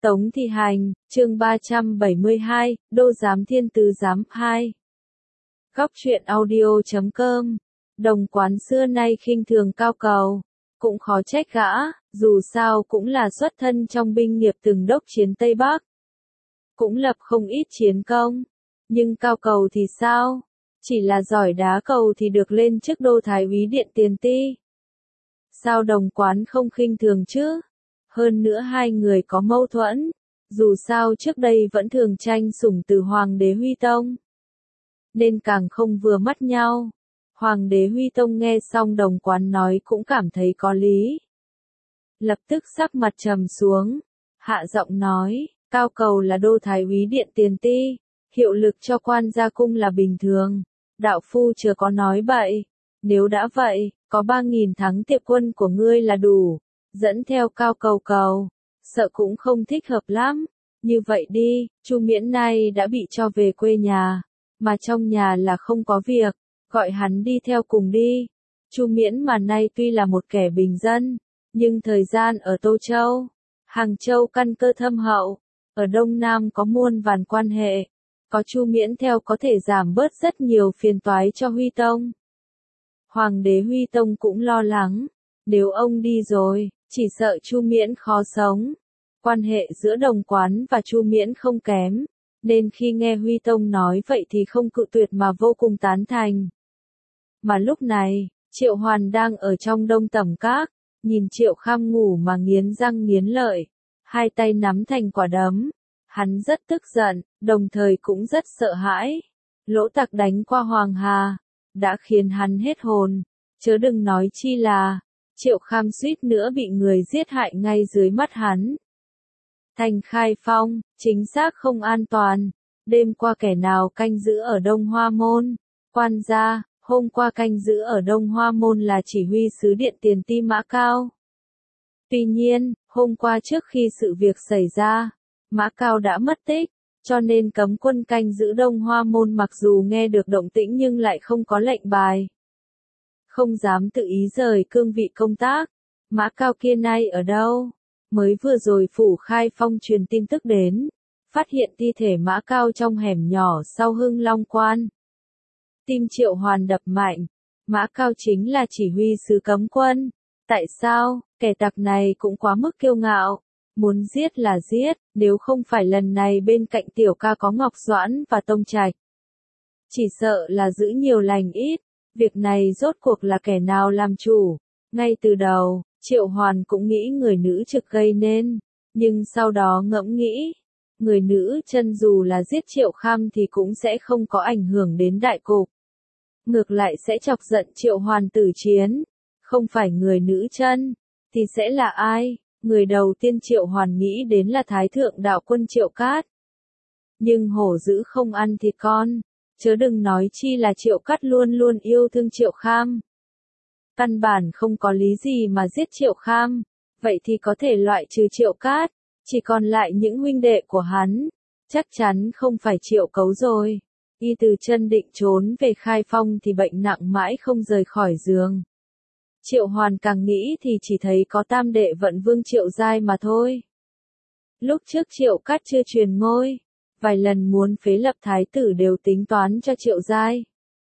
Tống Thị Hành, chương 372, Đô Giám Thiên Tứ Giám 2. Góc truyện audio.com. Đồng Quán xưa nay khinh thường cao cầu, cũng khó trách gã, dù sao cũng là xuất thân trong binh nghiệp từng đốc chiến Tây Bắc. Cũng lập không ít chiến công, nhưng cao cầu thì sao? Chỉ là giỏi đá cầu thì được lên chức đô thái úy điện tiền ti. Sao Đồng Quán không khinh thường chứ? Hơn nữa hai người có mâu thuẫn, dù sao trước đây vẫn thường tranh sủng từ Hoàng đế Huy Tông, nên càng không vừa mắt nhau. Hoàng đế Huy Tông nghe xong Đồng Quán nói cũng cảm thấy có lý. Lập tức sắc mặt trầm xuống, hạ giọng nói, cao cầu là đô thái úy điện tiền ti, hiệu lực cho quan gia cung là bình thường, đạo phu chưa có nói bậy, nếu đã vậy, có 3.000 thắng tiệp quân của ngươi là đủ. Dẫn theo cao cầu, sợ cũng không thích hợp lắm. Như vậy đi, Chu Miễn nay đã bị cho về quê nhà, mà trong nhà là không có việc, gọi hắn đi theo cùng đi. Chu Miễn mà nay tuy là một kẻ bình dân, nhưng thời gian ở Tô Châu, Hàng Châu căn cơ thâm hậu, ở Đông Nam có muôn vàn quan hệ, có Chu Miễn theo có thể giảm bớt rất nhiều phiền toái cho Huy Tông. Hoàng đế Huy Tông cũng lo lắng, nếu ông đi rồi, chỉ sợ Chu Miễn khó sống. Quan hệ giữa Đồng Quán và Chu Miễn không kém, nên khi nghe Huy Tông nói vậy thì không cự tuyệt mà vô cùng tán thành. Mà lúc này, Triệu Hoàn đang ở trong Đông Tẩm Các, nhìn Triệu Kham ngủ mà nghiến răng nghiến lợi, hai tay nắm thành quả đấm. Hắn rất tức giận, đồng thời cũng rất sợ hãi. Lỗ Tặc đánh qua Hoàng Hà, đã khiến hắn hết hồn, chớ đừng nói chi là Triệu Kham suýt nữa bị người giết hại ngay dưới mắt hắn. Thành Khai Phong, chính xác không an toàn. Đêm qua kẻ nào canh giữ ở Đông Hoa Môn? Quan gia, hôm qua canh giữ ở Đông Hoa Môn là chỉ huy sứ điện tiền ti Mã Cao. Tuy nhiên, hôm qua trước khi sự việc xảy ra, Mã Cao đã mất tích, cho nên cấm quân canh giữ Đông Hoa Môn mặc dù nghe được động tĩnh nhưng lại không có lệnh bài. Không dám tự ý rời cương vị công tác. Mã Cao kia nay ở đâu? Mới vừa rồi Phủ Khai Phong truyền tin tức đến, phát hiện thi thể Mã Cao trong hẻm nhỏ sau Hưng Long Quan. Tim Triệu Hoàn đập mạnh, Mã Cao chính là chỉ huy sứ cấm quân. Tại sao, kẻ tặc này cũng quá mức kiêu ngạo, muốn giết là giết, nếu không phải lần này bên cạnh tiểu ca có Ngọc Doãn và Tông Trạch. Chỉ sợ là giữ nhiều lành ít. Việc này rốt cuộc là kẻ nào làm chủ? Ngay từ đầu, Triệu Hoàn cũng nghĩ người nữ trực gây nên, nhưng sau đó ngẫm nghĩ, người nữ chân dù là giết Triệu Kham thì cũng sẽ không có ảnh hưởng đến đại cục. Ngược lại sẽ chọc giận Triệu Hoàn tử chiến, không phải người nữ chân, thì sẽ là ai? Người đầu tiên Triệu Hoàn nghĩ đến là Thái Thượng Đạo Quân Triệu Cát. Nhưng hổ dữ không ăn thịt con. Chớ đừng nói chi là Triệu Cát luôn luôn yêu thương Triệu Kham. Căn bản không có lý gì mà giết Triệu Kham, vậy thì có thể loại trừ Triệu Cát, chỉ còn lại những huynh đệ của hắn, chắc chắn không phải Triệu Cấu rồi. Y từ chân định trốn về Khai Phong thì bệnh nặng mãi không rời khỏi giường. Triệu Hoàn càng nghĩ thì chỉ thấy có tam đệ vận vương Triệu Giai mà thôi. Lúc trước Triệu Cát chưa truyền ngôi, vài lần muốn phế lập thái tử đều tính toán cho Triệu Giai.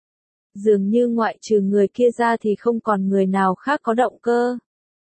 Dường như ngoại trừ người kia ra thì không còn người nào khác có động cơ.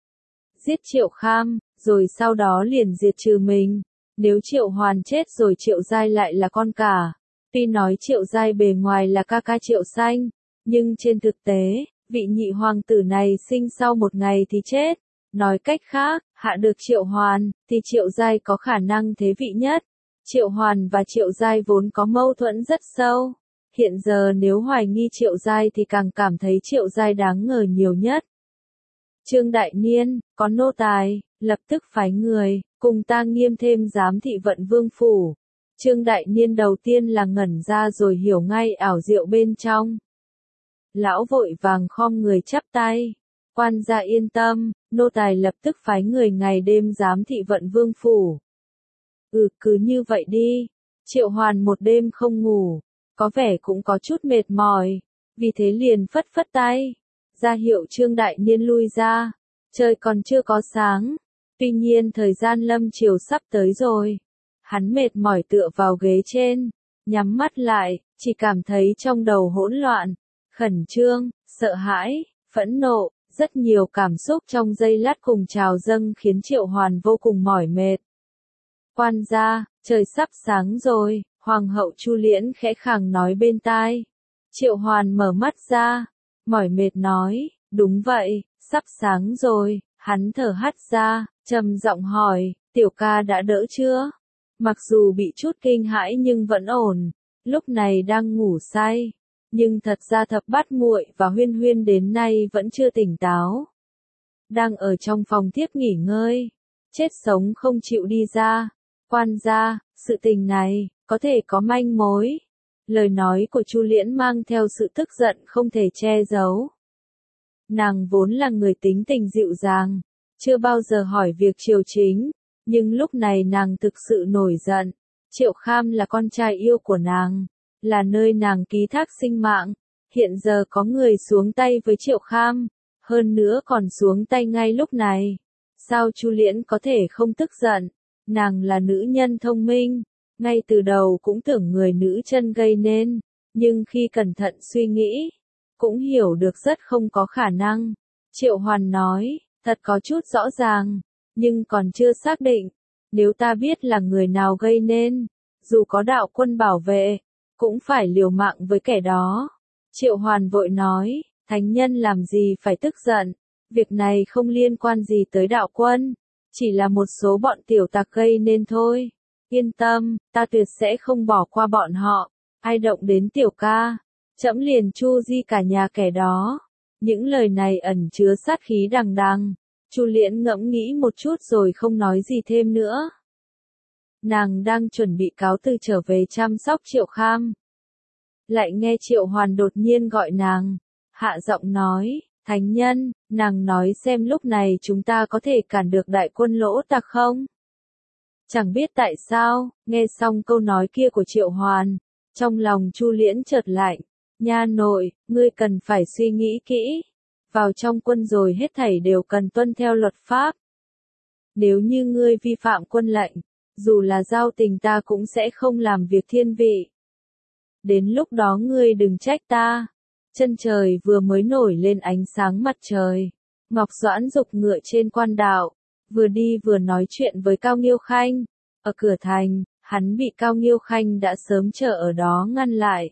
Giết Triệu Kham, rồi sau đó liền diệt trừ mình. Nếu Triệu Hoàn chết rồi Triệu Giai lại là con cả. Tuy nói Triệu Giai bề ngoài là ca ca Triệu Xanh, nhưng trên thực tế, vị nhị hoàng tử này sinh sau một ngày thì chết. Nói cách khác, hạ được Triệu Hoàn, thì Triệu Giai có khả năng thế vị nhất. Triệu Hoàn và Triệu Giai vốn có mâu thuẫn rất sâu. Hiện giờ nếu hoài nghi Triệu Giai thì càng cảm thấy Triệu Giai đáng ngờ nhiều nhất. Trương Đại Niên, có nô tài, lập tức phái người, cùng ta nghiêm thêm giám thị Vận Vương phủ. Trương Đại Niên đầu tiên là ngẩn ra rồi hiểu ngay ảo diệu bên trong. Lão vội vàng khom người chắp tay. Quan gia yên tâm, nô tài lập tức phái người ngày đêm giám thị Vận Vương phủ. Cứ như vậy đi. Triệu Hoàn một đêm không ngủ, có vẻ cũng có chút mệt mỏi, vì thế liền phất phất tay, ra hiệu Trương Đại Niên lui ra. Trời còn chưa có sáng, Tuy nhiên thời gian lâm chiều sắp tới rồi. Hắn mệt mỏi tựa vào ghế trên, nhắm mắt lại, chỉ cảm thấy trong đầu hỗn loạn, khẩn trương, sợ hãi, phẫn nộ, rất nhiều cảm xúc trong giây lát cùng trào dâng khiến Triệu Hoàn vô cùng mỏi mệt. Quan gia, trời sắp sáng rồi, Hoàng hậu Chu Liễn khẽ khàng nói bên tai. Triệu Hoàn mở mắt ra, mỏi mệt nói, đúng vậy, sắp sáng rồi, hắn thở hắt ra, trầm giọng hỏi, tiểu ca đã đỡ chưa? Mặc dù bị chút kinh hãi nhưng vẫn ổn, lúc này đang ngủ say. Nhưng thật ra Thập Bát Muội và Huyên Huyên đến nay vẫn chưa tỉnh táo. Đang ở trong phòng thiếp nghỉ ngơi, chết sống không chịu đi ra. Quan gia, sự tình này, có thể có manh mối. Lời nói của Chu Liễn mang theo sự tức giận không thể che giấu. Nàng vốn là người tính tình dịu dàng, chưa bao giờ hỏi việc triều chính, nhưng lúc này nàng thực sự nổi giận. Triệu Kham là con trai yêu của nàng, là nơi nàng ký thác sinh mạng, hiện giờ có người xuống tay với Triệu Kham, hơn nữa còn xuống tay ngay lúc này. Sao Chu Liễn có thể không tức giận? Nàng là nữ nhân thông minh, ngay từ đầu cũng tưởng người nữ chân gây nên, nhưng khi cẩn thận suy nghĩ, cũng hiểu được rất không có khả năng. Triệu Hoàn nói, thật có chút rõ ràng, nhưng còn chưa xác định. Nếu ta biết là người nào gây nên, dù có đạo quân bảo vệ, cũng phải liều mạng với kẻ đó. Triệu Hoàn vội nói, thánh nhân làm gì phải tức giận, việc này không liên quan gì tới đạo quân, chỉ là một số bọn tiểu tặc gây nên thôi. Yên tâm, ta tuyệt sẽ không bỏ qua bọn họ, ai động đến tiểu ca, trẫm liền chu di cả nhà kẻ đó. Những lời này ẩn chứa sát khí đằng đằng. Chu Liễn ngẫm nghĩ một chút rồi không nói gì thêm nữa. Nàng đang chuẩn bị cáo từ trở về chăm sóc Triệu Kham. Lại nghe Triệu Hoàn đột nhiên gọi nàng, hạ giọng nói, thánh nhân, nàng nói xem lúc này chúng ta có thể cản được đại quân Lỗ Tặc không? Chẳng biết tại sao, nghe xong câu nói kia của Triệu Hoàn, trong lòng Chu Liễn chợt lạnh, nha nội, ngươi cần phải suy nghĩ kỹ. Vào trong quân rồi hết thảy đều cần tuân theo luật pháp. Nếu như ngươi vi phạm quân lệnh, dù là giao tình ta cũng sẽ không làm việc thiên vị. Đến lúc đó ngươi đừng trách ta. Chân trời vừa mới nổi lên ánh sáng mặt trời. Ngọc Doãn giục ngựa trên quan đạo, vừa đi vừa nói chuyện với Cao Nghiêu Khanh. Ở cửa thành, hắn bị Cao Nghiêu Khanh đã sớm chờ ở đó ngăn lại.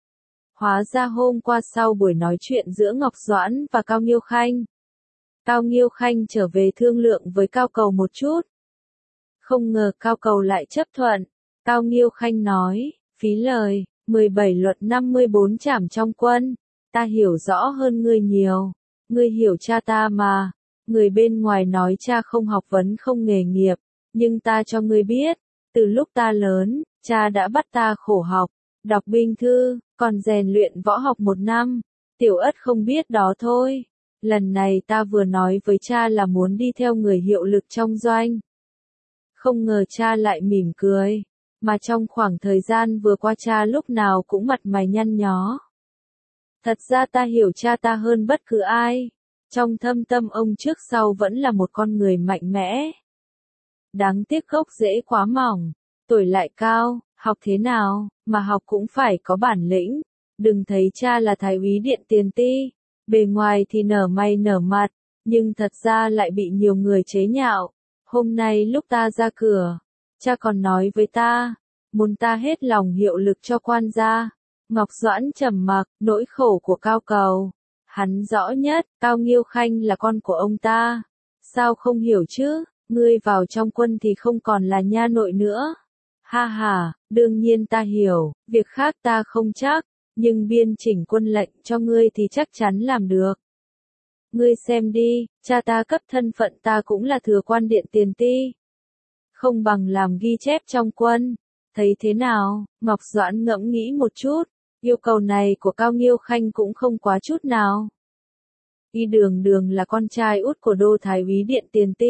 Hóa ra hôm qua sau buổi nói chuyện giữa Ngọc Doãn và Cao Nghiêu Khanh, Cao Nghiêu Khanh trở về thương lượng với Cao Cầu một chút. Không ngờ Cao Cầu lại chấp thuận. Cao Nghiêu Khanh nói, phí lời, 17 luật 54 trảm trong quân, ta hiểu rõ hơn ngươi nhiều. Ngươi hiểu cha ta mà. Người bên ngoài nói cha không học vấn không nghề nghiệp, nhưng ta cho ngươi biết, từ lúc ta lớn, cha đã bắt ta khổ học, đọc binh thư, còn rèn luyện võ học 1 năm. Tiểu Ất không biết đó thôi. Lần này ta vừa nói với cha là muốn đi theo người hiệu lực trong doanh. Không ngờ cha lại mỉm cười, mà trong khoảng thời gian vừa qua cha lúc nào cũng mặt mày nhăn nhó. Thật ra ta hiểu cha ta hơn bất cứ ai. Trong thâm tâm ông trước sau vẫn là một con người mạnh mẽ. Đáng tiếc gốc rễ quá mỏng, tuổi lại cao, học thế nào, mà học cũng phải có bản lĩnh. Đừng thấy cha là thái úy điện tiền ti, bề ngoài thì nở mày nở mặt, nhưng thật ra lại bị nhiều người chế nhạo. Hôm nay lúc ta ra cửa, cha còn nói với ta, muốn ta hết lòng hiệu lực cho quan gia. Ngọc Doãn trầm mặc, nỗi khổ của Cao Cầu. Hắn rõ nhất, Cao Nghiêu Khanh là con của ông ta. Sao không hiểu chứ, ngươi vào trong quân thì không còn là nha nội nữa. Ha ha, đương nhiên ta hiểu, việc khác ta không chắc, nhưng biên chỉnh quân lệnh cho ngươi thì chắc chắn làm được. Ngươi xem đi, cha ta cấp thân phận ta cũng là thừa quan điện tiền ti. Không bằng làm ghi chép trong quân, thấy thế nào? Ngọc Doãn ngẫm nghĩ một chút, yêu cầu này của Cao Nghiêu Khanh cũng không quá chút nào. Y Đường Đường là con trai út của đô thái úy điện tiền ti,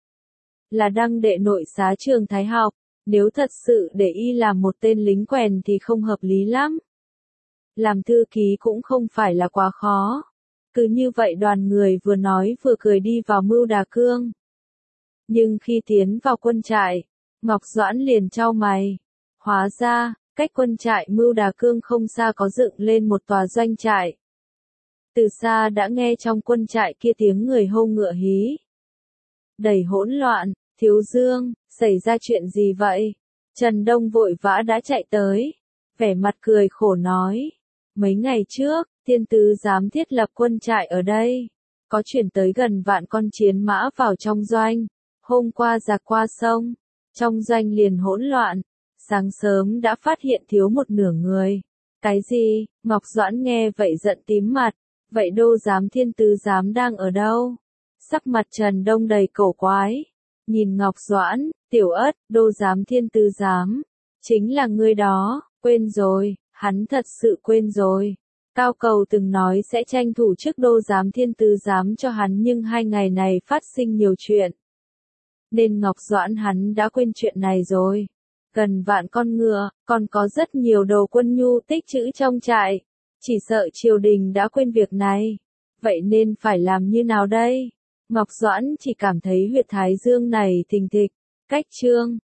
là đăng đệ nội xá trường thái học, nếu thật sự để y làm một tên lính quèn thì không hợp lý lắm. Làm thư ký cũng không phải là quá khó. Cứ như vậy đoàn người vừa nói vừa cười đi vào Mưu Đà Cương. Nhưng khi tiến vào quân trại, Ngọc Doãn liền chau mày. Hóa ra, cách quân trại Mưu Đà Cương không xa có dựng lên một tòa doanh trại. Từ xa đã nghe trong quân trại kia tiếng người hô ngựa hí. Đầy hỗn loạn, thiếu dương, xảy ra chuyện gì vậy? Trần Đông vội vã đã chạy tới, vẻ mặt cười khổ nói. Mấy ngày trước, thiên tứ giám thiết lập quân trại ở đây. Có chuyển tới gần vạn con chiến mã vào trong doanh. Hôm qua giặc qua sông, trong doanh liền hỗn loạn. Sáng sớm đã phát hiện thiếu một nửa người. Cái gì? Ngọc Doãn nghe vậy giận tím mặt. Vậy đô giám thiên tứ giám đang ở đâu? Sắc mặt Trần Đông đầy cổ quái. Nhìn Ngọc Doãn, Tiểu Ất, đô giám thiên tứ giám. Chính là ngươi đó, quên rồi, hắn thật sự quên rồi. Cao Cầu từng nói sẽ tranh thủ chức đô giám thiên tứ giám cho hắn nhưng 2 ngày này phát sinh nhiều chuyện. Nên Ngọc Doãn hắn đã quên chuyện này rồi. Gần vạn con ngựa, còn có rất nhiều đồ quân nhu tích trữ trong trại. Chỉ sợ triều đình đã quên việc này. Vậy nên phải làm như nào đây? Ngọc Doãn chỉ cảm thấy huyệt thái dương này thình thịch. Cách chương